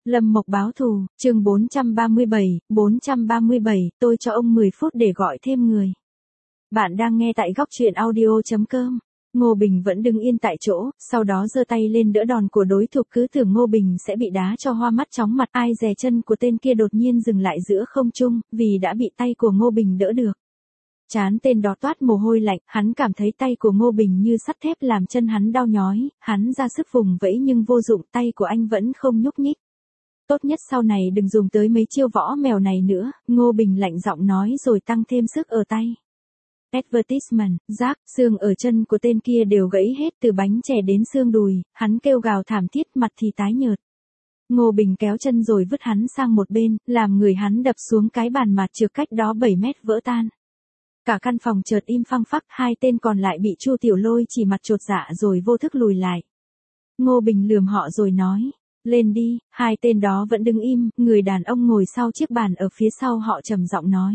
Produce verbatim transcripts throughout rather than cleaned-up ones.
Lâm Mộc báo thù, chương bốn trăm ba mươi bảy, bốn trăm ba mươi bảy, tôi cho ông mười phút để gọi thêm người. Bạn đang nghe tại góc truyện audio chấm com. Ngô Bình vẫn đứng yên tại chỗ, sau đó giơ tay lên đỡ đòn của đối thủ, cứ tưởng Ngô Bình sẽ bị đá cho hoa mắt chóng mặt. Ai dè chân của tên kia đột nhiên dừng lại giữa không trung, vì đã bị tay của Ngô Bình đỡ được. Trán tên đó toát mồ hôi lạnh, hắn cảm thấy tay của Ngô Bình như sắt thép làm chân hắn đau nhói, hắn ra sức vùng vẫy nhưng vô dụng, tay của anh vẫn không nhúc nhích. Tốt nhất sau này đừng dùng tới mấy chiêu võ mèo này nữa, Ngô Bình lạnh giọng nói rồi tăng thêm sức ở tay. Advertisement, rác, xương ở chân của tên kia đều gãy hết từ bánh chè đến xương đùi, hắn kêu gào thảm thiết, mặt thì tái nhợt. Ngô Bình kéo chân rồi vứt hắn sang một bên, làm người hắn đập xuống cái bàn mạt trược cách đó bảy mét vỡ tan. Cả căn phòng chợt im phăng phắc, hai tên còn lại bị Chu Tiểu Lôi chỉ mặt chột dạ rồi vô thức lùi lại. Ngô Bình lườm họ rồi nói, lên đi. Hai tên đó vẫn đứng im, người đàn ông ngồi sau chiếc bàn ở phía sau họ trầm giọng nói.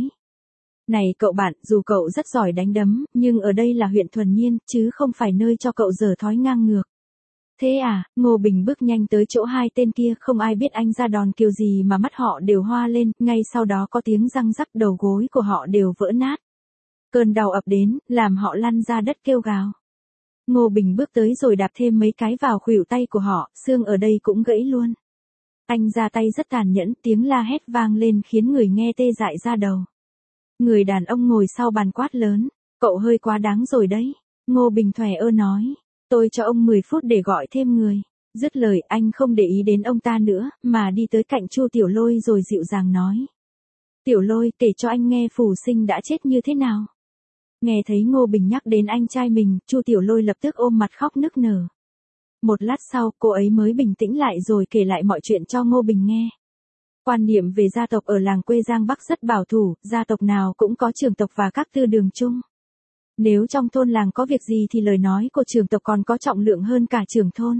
Này cậu bạn, dù cậu rất giỏi đánh đấm, nhưng ở đây là huyện Thuần Nhiên, chứ không phải nơi cho cậu dở thói ngang ngược. Thế à, Ngô Bình bước nhanh tới chỗ hai tên kia, không ai biết anh ra đòn kiểu gì mà mắt họ đều hoa lên, ngay sau đó có tiếng răng rắc, đầu gối của họ đều vỡ nát. Cơn đau ập đến, làm họ lăn ra đất kêu gào. Ngô Bình bước tới rồi đạp thêm mấy cái vào khuỷu tay của họ, xương ở đây cũng gãy luôn. Anh ra tay rất tàn nhẫn, tiếng la hét vang lên khiến người nghe tê dại ra đầu. Người đàn ông ngồi sau bàn quát lớn, cậu hơi quá đáng rồi đấy. Ngô Bình thòe ơ nói, tôi cho ông mười phút để gọi thêm người. Dứt lời anh không để ý đến ông ta nữa, mà đi tới cạnh Chu Tiểu Lôi rồi dịu dàng nói. Tiểu Lôi, kể cho anh nghe Phù Sinh đã chết như thế nào. Nghe thấy Ngô Bình nhắc đến anh trai mình, Chu Tiểu Lôi lập tức ôm mặt khóc nức nở. Một lát sau, cô ấy mới bình tĩnh lại rồi kể lại mọi chuyện cho Ngô Bình nghe. Quan niệm về gia tộc ở làng quê Giang Bắc rất bảo thủ, gia tộc nào cũng có trưởng tộc và các tư đường chung. Nếu trong thôn làng có việc gì thì lời nói của trưởng tộc còn có trọng lượng hơn cả trưởng thôn.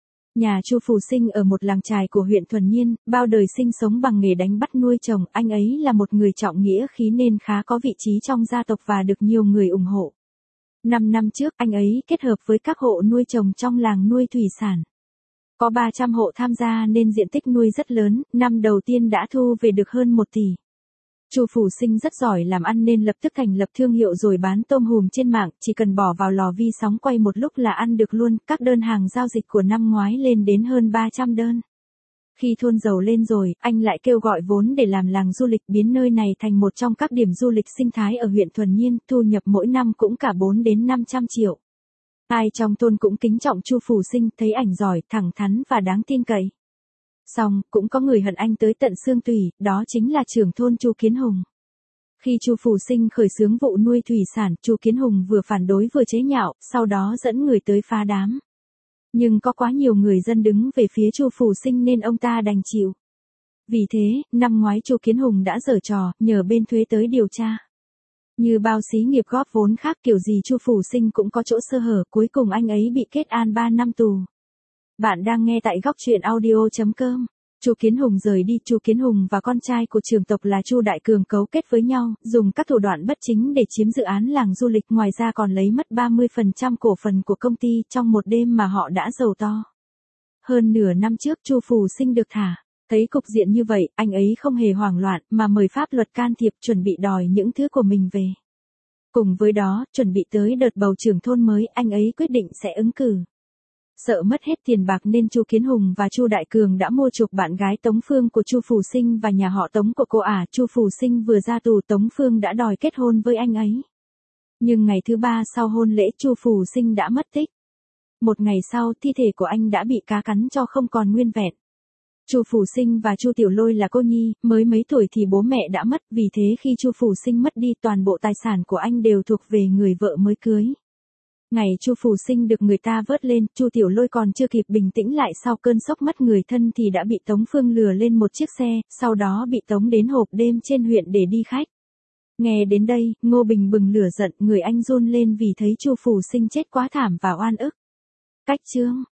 Nhà Chu Phù Sinh ở một làng chài của huyện Thuần Nhiên, bao đời sinh sống bằng nghề đánh bắt nuôi trồng, anh ấy là một người trọng nghĩa khí nên khá có vị trí trong gia tộc và được nhiều người ủng hộ. Năm năm trước, anh ấy kết hợp với các hộ nuôi trồng trong làng nuôi thủy sản. Có ba trăm hộ tham gia nên diện tích nuôi rất lớn, năm đầu tiên đã thu về được hơn một tỷ. Chu Phù Sinh rất giỏi làm ăn nên lập tức thành lập thương hiệu rồi bán tôm hùm trên mạng, chỉ cần bỏ vào lò vi sóng quay một lúc là ăn được luôn, các đơn hàng giao dịch của năm ngoái lên đến hơn ba trăm đơn. Khi thôn giàu lên rồi, anh lại kêu gọi vốn để làm làng du lịch, biến nơi này thành một trong các điểm du lịch sinh thái ở huyện Thuần Nhiên, thu nhập mỗi năm cũng cả bốn đến năm trăm triệu. Ai trong thôn cũng kính trọng Chu Phù Sinh, thấy ảnh giỏi, thẳng thắn và đáng tin cậy. Xong, cũng có người hận anh tới tận xương tủy, đó chính là trưởng thôn Chu Kiến Hùng. Khi Chu Phù Sinh khởi xướng vụ nuôi thủy sản, Chu Kiến Hùng vừa phản đối vừa chế nhạo, sau đó dẫn người tới phá đám. Nhưng có quá nhiều người dân đứng về phía Chu Phù Sinh nên ông ta đành chịu. Vì thế, năm ngoái Chu Kiến Hùng đã giở trò, nhờ bên thuế tới điều tra. Như bao xí nghiệp góp vốn khác kiểu gì Chu Phù Sinh cũng có chỗ sơ hở, cuối cùng anh ấy bị kết án ba năm tù. Bạn đang nghe tại góc truyện audio chấm com. Chu Kiến Hùng rời đi, Chu Kiến Hùng và con trai của trưởng tộc là Chu Đại Cường cấu kết với nhau, dùng các thủ đoạn bất chính để chiếm dự án làng du lịch, ngoài ra còn lấy mất ba mươi phần trăm cổ phần của công ty, trong một đêm mà họ đã giàu to. Hơn nửa năm trước Chu Phù Sinh được thả. Thấy cục diện như vậy, anh ấy không hề hoảng loạn, mà mời pháp luật can thiệp, chuẩn bị đòi những thứ của mình về. Cùng với đó, chuẩn bị tới đợt bầu trưởng thôn mới, anh ấy quyết định sẽ ứng cử. Sợ mất hết tiền bạc nên Chu Kiến Hùng và Chu Đại Cường đã mua chuộc bạn gái Tống Phương của Chu Phù Sinh và nhà họ Tống của cô ả. Chu Phù Sinh vừa ra tù, Tống Phương đã đòi kết hôn với anh ấy. Nhưng ngày thứ ba sau hôn lễ, Chu Phù Sinh đã mất tích. Một ngày sau, thi thể của anh đã bị cá cắn cho không còn nguyên vẹn. Chu Phù Sinh và Chu Tiểu Lôi là cô nhi, mới mấy tuổi thì bố mẹ đã mất, vì thế khi Chu Phù Sinh mất đi, toàn bộ tài sản của anh đều thuộc về người vợ mới cưới. Ngày Chu Phù Sinh được người ta vớt lên, Chu Tiểu Lôi còn chưa kịp bình tĩnh lại sau cơn sốc mất người thân thì đã bị Tống Phương lừa lên một chiếc xe, sau đó bị tống đến hộp đêm trên huyện để đi khách. Nghe đến đây, Ngô Bình bừng lửa giận, người anh run lên vì thấy Chu Phù Sinh chết quá thảm và oan ức. Cách chương